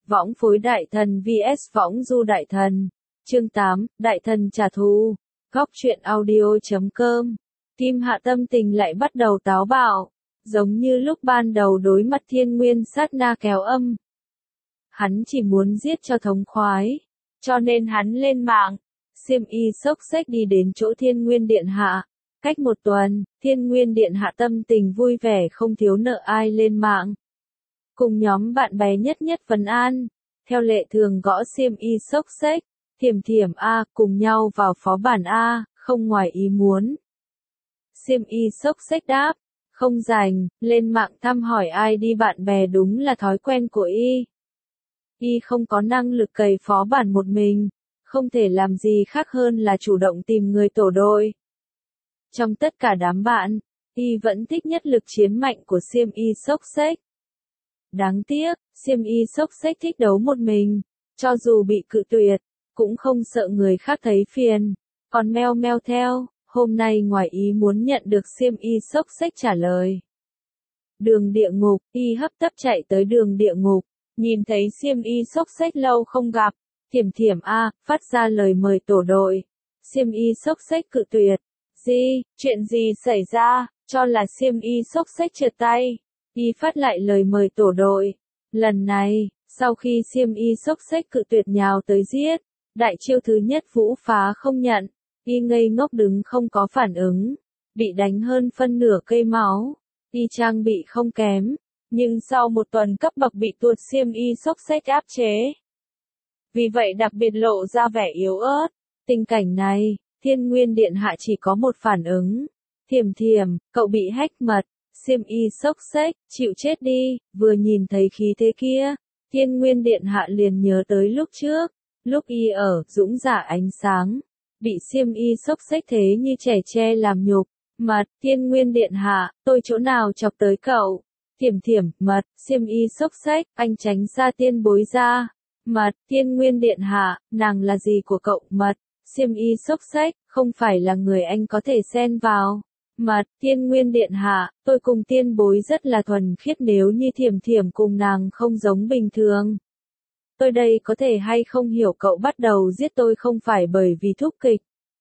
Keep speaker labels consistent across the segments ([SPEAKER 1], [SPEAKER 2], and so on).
[SPEAKER 1] Võng phối đại thần vs võng du đại thần. Chương 8, đại thần trả thù. Góc truyện audio.com. Kim Hạ tâm tình lại bắt đầu táo bạo, giống như lúc ban đầu đối mặt Thiên Nguyên sát na kéo âm. Hắn chỉ muốn giết cho thống khoái, cho nên hắn lên mạng. Xiêm Y xốc xếch đi đến chỗ Thiên Nguyên Điện Hạ. Cách một tuần, Thiên Nguyên Điện Hạ tâm tình vui vẻ không thiếu nợ ai lên mạng. Cùng nhóm bạn bè nhất vấn an, theo lệ thường gõ Xiêm Y xốc xếch, Thiểm A cùng nhau vào phó bản A, không ngoài ý muốn. Xiêm Y xốc xếch đáp, không rảnh, lên mạng thăm hỏi ai đi bạn bè đúng là thói quen của Y không có năng lực cày phó bản một mình, không thể làm gì khác hơn là chủ động tìm người tổ đội. Trong tất cả đám bạn, Y vẫn thích nhất lực chiến mạnh của Xiêm Y xốc xếch. Đáng tiếc, Xiêm Y xốc xếch thích đấu một mình, cho dù bị cự tuyệt, cũng không sợ người khác thấy phiền. Còn meo theo, hôm nay ngoài ý muốn nhận được Xiêm Y xốc xếch trả lời. Đường địa ngục, Y hấp tấp chạy tới đường địa ngục, nhìn thấy Xiêm Y xốc xếch lâu không gặp, Thiểm A, phát ra lời mời tổ đội. Xiêm Y xốc xếch cự tuyệt. Chuyện gì xảy ra, cho là Xiêm Y xốc xếch trượt tay. Y phát lại lời mời tổ đội. Lần này, sau khi Xiêm Y xốc xếch cự tuyệt nhào tới giết, đại chiêu thứ nhất Vũ Phá không nhận, Y ngây ngốc đứng không có phản ứng, bị đánh hơn phân nửa cây máu. Y trang bị không kém, nhưng sau một tuần cấp bậc bị tuột Xiêm Y xốc xếch áp chế. Vì vậy đặc biệt lộ ra vẻ yếu ớt. Tình cảnh này, Thiên Nguyên Điện Hạ chỉ có một phản ứng. Thiểm, cậu bị hack mật. Xiêm Y xốc xếch, chịu chết đi. Vừa nhìn thấy khí thế kia, Thiên Nguyên Điện Hạ liền nhớ tới lúc trước, lúc Y ở dũng giả ánh sáng, bị Xiêm Y xốc xếch thế như trẻ tre làm nhục. Mật, Thiên Nguyên Điện Hạ, tôi chỗ nào chọc tới cậu? Thiểm, mật, Xiêm Y xốc xếch, anh tránh xa tiên bối ra. Mật, Thiên Nguyên Điện Hạ, nàng là gì của cậu? Mật, Xiêm Y xốc xếch, không phải là người anh có thể xen vào. Mật, Thiên Nguyên Điện Hạ, tôi cùng tiên bối rất là thuần khiết, nếu như Thiểm cùng nàng không giống bình thường. Tôi đây có thể hay không hiểu cậu bắt đầu giết tôi không phải bởi vì thúc kịch,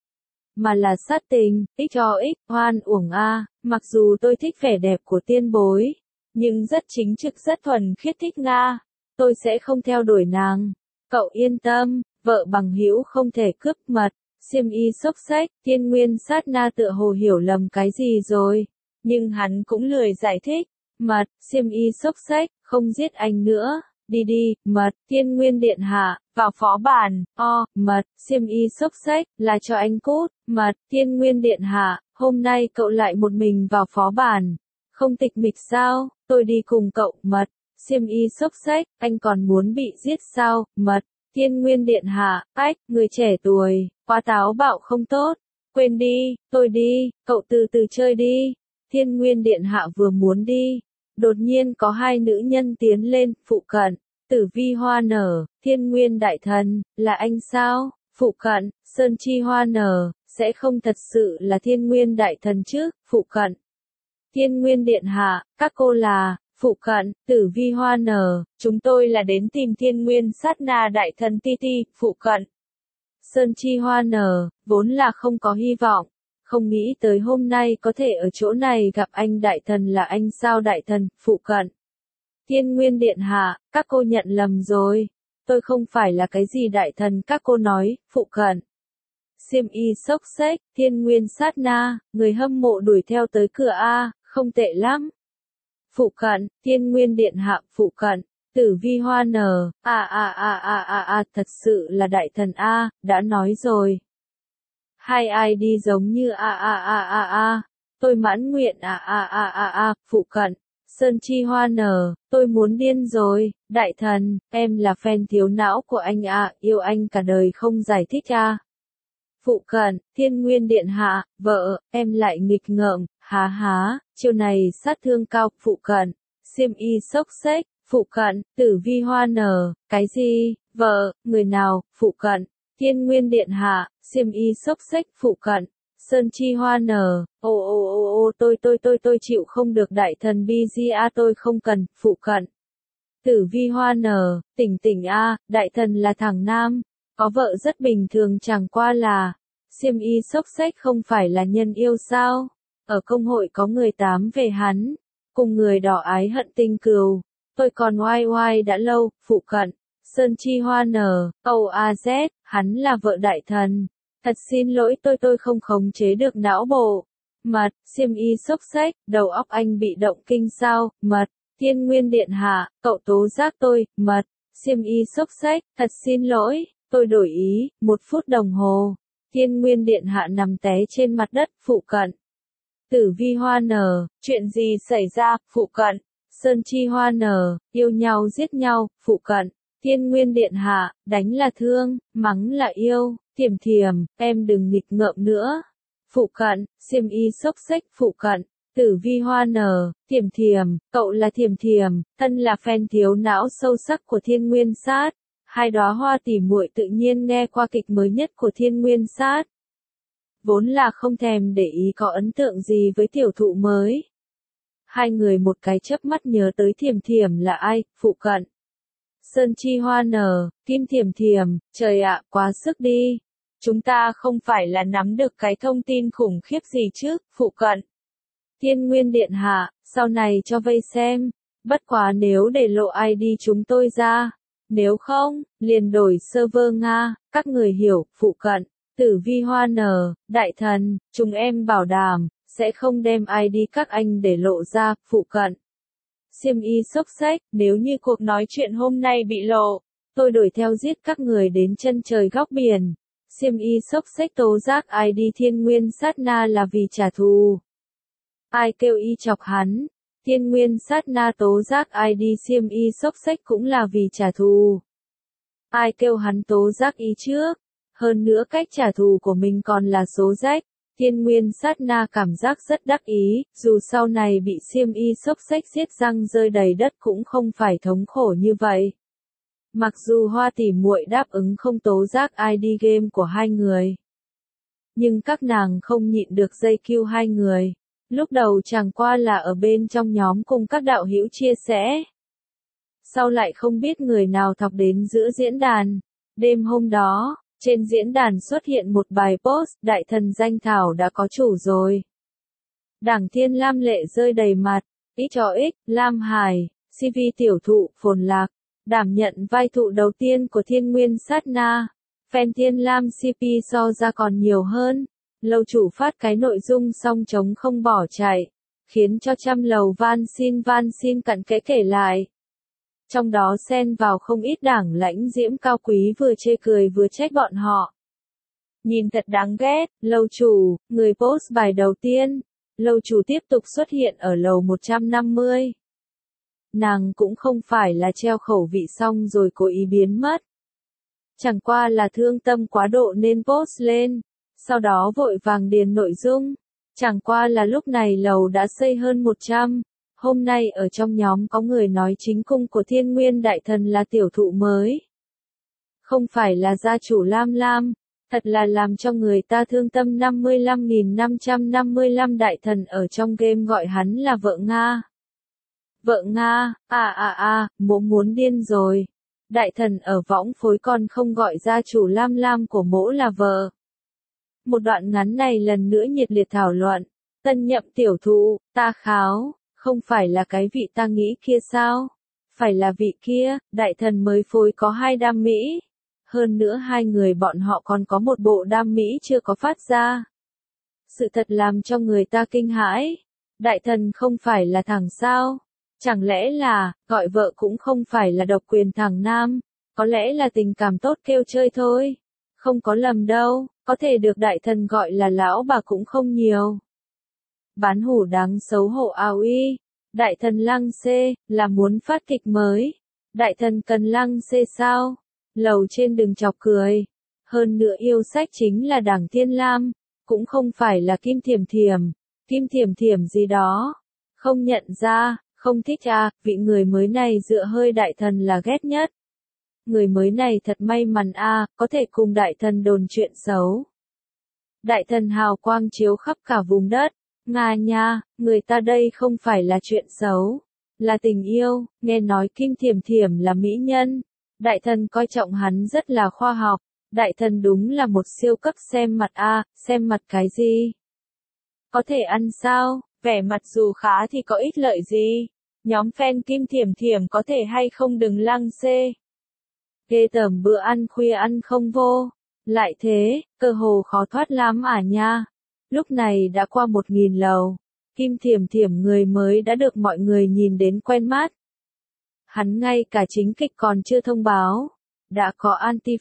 [SPEAKER 1] mà là sát tình, hoan uổng a. Mặc dù tôi thích vẻ đẹp của tiên bối, nhưng rất chính trực rất thuần khiết thích Nga. Tôi sẽ không theo đuổi nàng. Cậu yên tâm, vợ bằng hữu không thể cướp. Mật, Xiêm Y xốc xếch, Thiên Nguyên sát na tựa hồ hiểu lầm cái gì rồi, nhưng hắn cũng lười giải thích. Mật, Xiêm Y xốc xếch, không giết anh nữa, đi. Mật, Thiên Nguyên Điện Hạ, vào phó bản. Mật, Xiêm Y xốc xếch, là cho anh cút. Mật, Thiên Nguyên Điện Hạ, hôm nay cậu lại một mình vào phó bản, không tịch mịch sao? Tôi đi cùng cậu. Mật, Xiêm Y xốc xếch, anh còn muốn bị giết sao? Mật, Thiên Nguyên Điện Hạ, người trẻ tuổi, quá táo bạo không tốt. Quên đi, tôi đi, cậu từ từ chơi đi. Thiên Nguyên Điện Hạ vừa muốn đi, đột nhiên có hai nữ nhân tiến lên, phụ cận. Tử Vi Hoa Nở, Thiên Nguyên Đại Thần, là anh sao? Phụ cận, Sơn Chi Hoa Nở, sẽ không thật sự là Thiên Nguyên Đại Thần chứ? Phụ cận, Thiên Nguyên Điện Hạ, các cô là? Phụ cận, Tử Vi Hoa Nở, chúng tôi là đến tìm Thiên Nguyên sát na Đại Thần Ti. Phụ cận, Sơn Chi Hoa Nở, vốn là không có hy vọng, không nghĩ tới hôm nay có thể ở chỗ này gặp anh Đại Thần. Là anh sao Đại Thần? Phụ cận, Thiên Nguyên Điện Hạ, các cô nhận lầm rồi, tôi không phải là cái gì Đại Thần các cô nói. Phụ cận, Xiêm Y xốc xếch, Thiên Nguyên sát na, người hâm mộ đuổi theo tới cửa A, không tệ lắm. Phụ cận, Thiên Nguyên Điện Hạ. Phụ cận, Tử Vi Hoa Nở, thật sự là Đại Thần A, đã nói rồi. Hai ID giống như tôi mãn nguyện Phụ cận, Sơn Chi Hoa Nở, tôi muốn điên rồi. Đại Thần, em là fan thiếu não của anh yêu anh cả đời không giải thích Phụ cận, Thiên Nguyên Điện Hạ, vợ, em lại nghịch ngợm, chiêu này sát thương cao. Phụ cận, Xiêm Y xốc xếch, phụ cận, Tử Vi Hoa Nở, cái gì? Vợ, người nào? Phụ cận, Thiên Nguyên Điện Hạ, Xiêm Y xốc xếch. Phụ cận, Sơn Chi Hoa Nở, tôi chịu không được Đại Thần BGA, tôi không cần. Phụ cận, Tử Vi Hoa nở, tỉnh tỉnh a, đại thần là thằng nam, có vợ rất bình thường chẳng qua là, xiêm y xốc xếch không phải là nhân yêu sao? Ở công hội có người tám về hắn, cùng người đỏ ái hận tình cừu, tôi còn oai oai đã lâu, phụ cận, Sơn Chi Hoa nở, OAZ, hắn là vợ đại thần. Thật xin lỗi tôi không khống chế được não bộ. Mật, xiêm y xốc xếch, đầu óc anh bị động kinh sao? Mật, Thiên Nguyên Điện Hạ, cậu tố giác tôi. Mật, xiêm y xốc xếch, thật xin lỗi, tôi đổi ý. 1 phút đồng hồ, Thiên Nguyên Điện Hạ nằm té trên mặt đất, phụ cận. Tử Vi Hoa nở, chuyện gì xảy ra? Phụ cận. Sơn Chi Hoa nở, yêu nhau giết nhau, phụ cận. Thiên Nguyên Điện Hạ, đánh là thương, mắng là yêu. Thiểm thiểm, em đừng nghịch ngợm nữa. Phụ cận, xiêm y xốc xếch, phụ cận. Tử Vi Hoa nở, Thiểm thiểm, cậu là Thiểm thiểm, thân là fan thiếu não sâu sắc của Thiên Nguyên Sát. Hai đóa hoa tỉ muội tự nhiên nghe qua kịch mới nhất của Thiên Nguyên Sát. Vốn là không thèm để ý có ấn tượng gì với tiểu thụ mới. Hai người một cái chớp mắt nhớ tới Thiểm thiểm là ai, phụ cận. Sơn Chi Hoa nở, Kim Thiểm thiểm, trời ạ, quá sức đi. Chúng ta không phải là nắm được cái thông tin khủng khiếp gì chứ, phụ cận. Thiên Nguyên Điện Hạ, sau này cho vây xem. Bất quá nếu để lộ ID chúng tôi ra. Nếu không, liền đổi server Nga, các người hiểu, phụ cận. Tử Vi Hoa nở, đại thần, chúng em bảo đảm, sẽ không đem ID các anh để lộ ra, phụ cận. Xiêm y xốc xếch, nếu như cuộc nói chuyện hôm nay bị lộ, tôi đuổi theo giết các người đến chân trời góc biển. Xiêm y xốc xếch tố giác ID Thiên Nguyên Sát Na là vì trả thù. Ai kêu y chọc hắn? Thiên Nguyên Sát Na tố giác ID xiêm y xốc xếch cũng là vì trả thù. Ai kêu hắn tố giác y trước? Hơn nữa cách trả thù của mình còn là số rách. Thiên Nguyên Sát Na cảm giác rất đắc ý, dù sau này bị xiêm y xốc xếch giết răng rơi đầy đất cũng không phải thống khổ như vậy. Mặc dù hoa tỉ muội đáp ứng không tố giác ID game của hai người, nhưng các nàng không nhịn được dây kill hai người. Lúc đầu chẳng qua là ở bên trong nhóm cùng các đạo hữu chia sẻ. Sau lại không biết người nào thọc đến giữa diễn đàn. Đêm hôm đó, trên diễn đàn xuất hiện một bài post, đại thần danh thảo đã có chủ rồi. Đảng Thiên Lam lệ rơi đầy mặt, ít cho ích, Lam Hải, CV tiểu thụ, phồn lạc, đảm nhận vai thụ đầu tiên của Thiên Nguyên Sát Na. Fan Thiên Lam CP so ra còn nhiều hơn. Lâu chủ phát cái nội dung xong trống không bỏ chạy, khiến cho trăm lầu van xin cặn kẽ kể lại. Trong đó xen vào không ít đảng lãnh diễm cao quý vừa chê cười vừa trách bọn họ. Nhìn thật đáng ghét, lâu chủ, người post bài đầu tiên. Lâu chủ tiếp tục xuất hiện ở lầu 150. Nàng cũng không phải là treo khẩu vị xong rồi cố ý biến mất. Chẳng qua là thương tâm quá độ nên post lên. Sau đó vội vàng điền nội dung. Chẳng qua là lúc này lầu đã xây hơn 100. Hôm nay ở trong nhóm có người nói chính cung của Thiên Nguyên Đại Thần là tiểu thụ mới. Không phải là gia chủ Lam Lam. Thật là làm cho người ta thương tâm. 55.555 đại thần ở trong game gọi hắn là vợ Nga. Vợ Nga, muốn điên rồi. Đại thần ở võng phối còn không gọi gia chủ Lam Lam của mỗ là vợ. Một đoạn ngắn này lần nữa nhiệt liệt thảo luận. Tân nhậm tiểu thụ, ta kháo, không phải là cái vị ta nghĩ kia sao? Phải là vị kia, đại thần mới phối có 2 đam mỹ. Hơn nữa hai người bọn họ còn có một bộ đam mỹ chưa có phát ra. Sự thật làm cho người ta kinh hãi. Đại thần không phải là thằng sao? Chẳng lẽ là, gọi vợ cũng không phải là độc quyền thằng nam? Có lẽ là tình cảm tốt kêu chơi thôi. Không có lầm đâu, có thể được đại thần gọi là lão bà cũng không nhiều. Bán hủ đáng xấu hổ ao y. Đại thần lăng xê, là muốn phát kịch mới. Đại thần cần lăng xê sao? Lầu trên đừng chọc cười. Hơn nữa yêu sách chính là đảng Thiên Lam. Cũng không phải là Kim Thiểm thiểm. Kim Thiểm thiểm gì đó. Không nhận ra, không thích vị người mới này dựa hơi đại thần là ghét nhất. Người mới này thật may mắn có thể cùng đại thần đồn chuyện xấu. Đại thần hào quang chiếu khắp cả vùng đất. Nga nha, người ta đây không phải là chuyện xấu. là tình yêu, nghe nói Kim Thiểm Thiểm là mỹ nhân. Đại thần coi trọng hắn rất là khoa học. Đại thần đúng là một siêu cấp xem mặt a, xem mặt cái gì? Có thể ăn sao? Vẻ mặt dù khá thì có ích lợi gì? Nhóm fan Kim Thiểm Thiểm có thể hay không đừng lăng xê. Ghê tởm bữa ăn khuya ăn không vô. Lại thế, cơ hồ khó thoát lắm à nha. Lúc này đã qua 1000 lầu. Kim Thiểm Thiểm người mới đã được mọi người nhìn đến quen mắt. Hắn ngay cả chính kịch còn chưa thông báo. Đã có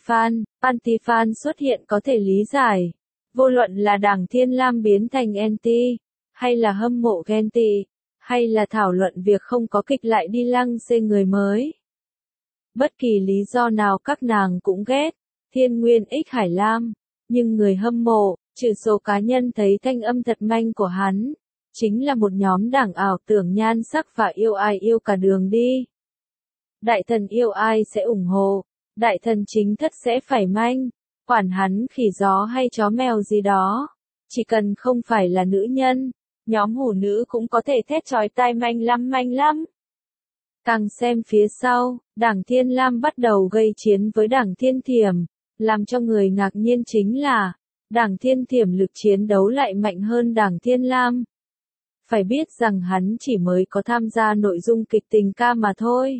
[SPEAKER 1] anti-fan xuất hiện có thể lý giải. Vô luận là Đảng Thiên Lam biến thành anti, hay là hâm mộ ghen tị, hay là thảo luận việc không có kịch lại đi lăng xê người mới. Bất kỳ lý do nào các nàng cũng ghét, Thiên Nguyên X Hải Lam, nhưng người hâm mộ, trừ số cá nhân thấy thanh âm thật manh của hắn, chính là một nhóm đảng ảo tưởng nhan sắc và yêu ai yêu cả đường đi. Đại thần yêu ai sẽ ủng hộ, đại thần chính thất sẽ phải manh, quản hắn khỉ gió hay chó mèo gì đó, chỉ cần không phải là nữ nhân, nhóm hủ nữ cũng có thể thét chói tai manh lắm. Càng xem phía sau, Đảng Thiên Lam bắt đầu gây chiến với Đảng Thiên Thiểm, làm cho người ngạc nhiên chính là, Đảng Thiên Thiểm lực chiến đấu lại mạnh hơn Đảng Thiên Lam. Phải biết rằng hắn chỉ mới có tham gia nội dung kịch tình ca mà thôi.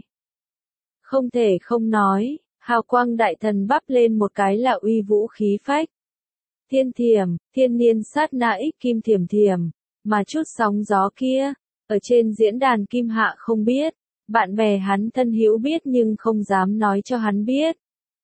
[SPEAKER 1] Không thể không nói, hào quang đại thần bắp lên một cái là uy vũ khí phách. Thiên Thiểm, thiên niên sát na ích Kim Thiểm Thiểm, mà chút sóng gió kia, ở trên diễn đàn Kim Hạ không biết, bạn bè hắn thân hữu biết nhưng không dám nói cho hắn biết.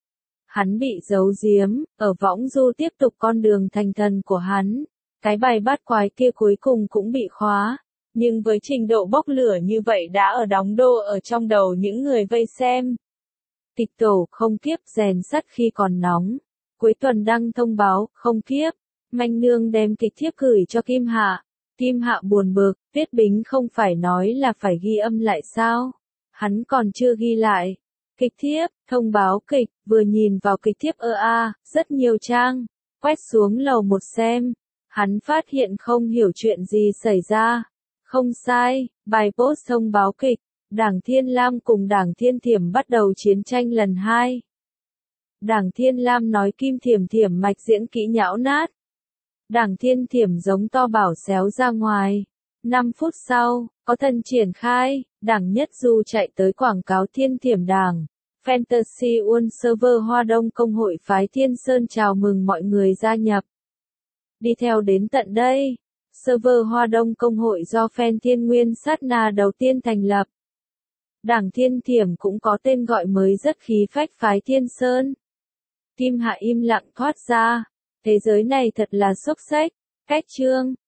[SPEAKER 1] Hắn bị giấu giếm, ở võng du tiếp tục con đường thành thần của hắn, cái bài bát quái kia cuối cùng cũng bị khóa, nhưng với trình độ bốc lửa như vậy đã ở đóng đô ở trong đầu những người vây xem. Kịch tổ không kiếp rèn sắt khi còn nóng, cuối tuần đăng thông báo, không kiếp, manh nương đem kịch thiếp gửi cho Kim Hạ. Kim Hạ buồn bực, Tiết Bính không phải nói là phải ghi âm lại sao? Hắn còn chưa ghi lại. Kịch thiếp, thông báo kịch, vừa nhìn vào kịch thiếp rất nhiều trang, quét xuống lầu một xem. Hắn phát hiện không hiểu chuyện gì xảy ra. Không sai, bài post thông báo kịch, Đảng Thiên Lam cùng Đảng Thiên Thiểm bắt đầu chiến tranh lần 2. Đảng Thiên Lam nói Kim Thiểm Thiểm mạch diễn kỹ nhão nát. Đảng Thiên Thiểm giống to bảo xéo ra ngoài. 5 phút sau, có thân triển khai, Đảng Nhất Du chạy tới quảng cáo Thiên Thiểm Đảng. Fantasy World Server Hoa Đông Công hội phái Thiên Sơn chào mừng mọi người gia nhập. Đi theo đến tận đây, server Hoa Đông Công hội do fan Thiên Nguyên Sát Na đầu tiên thành lập. Đảng Thiên Thiểm cũng có tên gọi mới rất khí phách phái Thiên Sơn. Kim Hạ im lặng thoát ra. Thế giới này thật là xốc xếch. Cách chương.